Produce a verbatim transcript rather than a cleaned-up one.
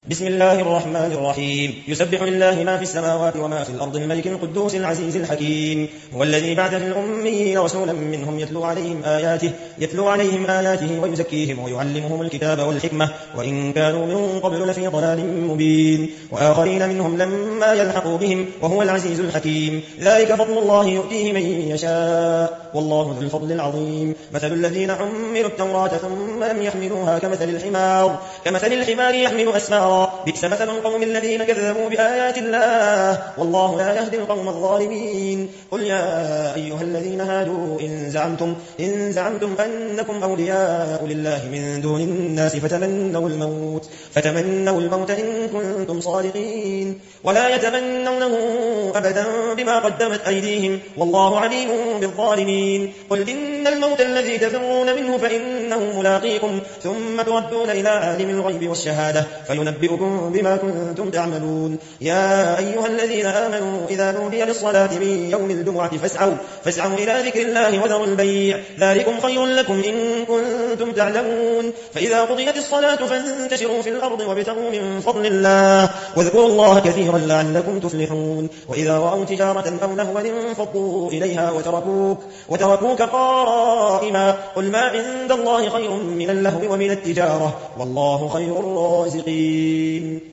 بسم الله الرحمن الرحيم يسبح لله ما في السماوات وما في الأرض الملك القدوس العزيز الحكيم هو الذي بعث في الأميين رسولا منهم يتلو عليهم آياته يتلو عليهم آياته ويزكيهم ويعلمهم الكتاب والحكمة وإن كانوا من قبل لفي ضلال مبين وآخرين منهم لما يلحقوا بهم وهو العزيز الحكيم ذلك فضل الله يؤتيه من يشاء والله ذو الفضل العظيم مثل الذين حملوا التوراة ثم لم يحملوها كمثل الحمار كمثل الحمار يحمل أسفارا بئس مثل القوم الذين كذبوا بآيات الله والله لا يهدي القوم الظالمين قل يا أيها الذين هادوا إن زعمتم, إن زعمتم أنكم أولياء لله من دون الناس فتمنوا الموت, فتمنوا الموت إن كنتم صادقين ولا يتمنونه أبدا بما قدمت أيديهم والله عليم بالظالمين قل إن الموت الذي تفرون منه فإنه ملاقيكم ثم تردون إلى عالم الغيب والشهادة فينبئكم بما كنتم تعملون يا أيها الذين آمنوا إذا نودي للصلاة من يوم الجمعة فاسعوا, فاسعوا إلى ذكر الله وذروا البيع ذلكم خير لكم إن كنتم تعلمون فإذا قضيت الصلاة فانتشروا في الأرض وابتغوا من فضل الله واذكروا الله كثيرا لعلكم تفلحون وإذا رأوا تجارة أو لهوا انفضوا إليها وتركوك, وتركوك قائما قل ما عند الله خير من اللهو ومن التجارة والله خير الرازقين.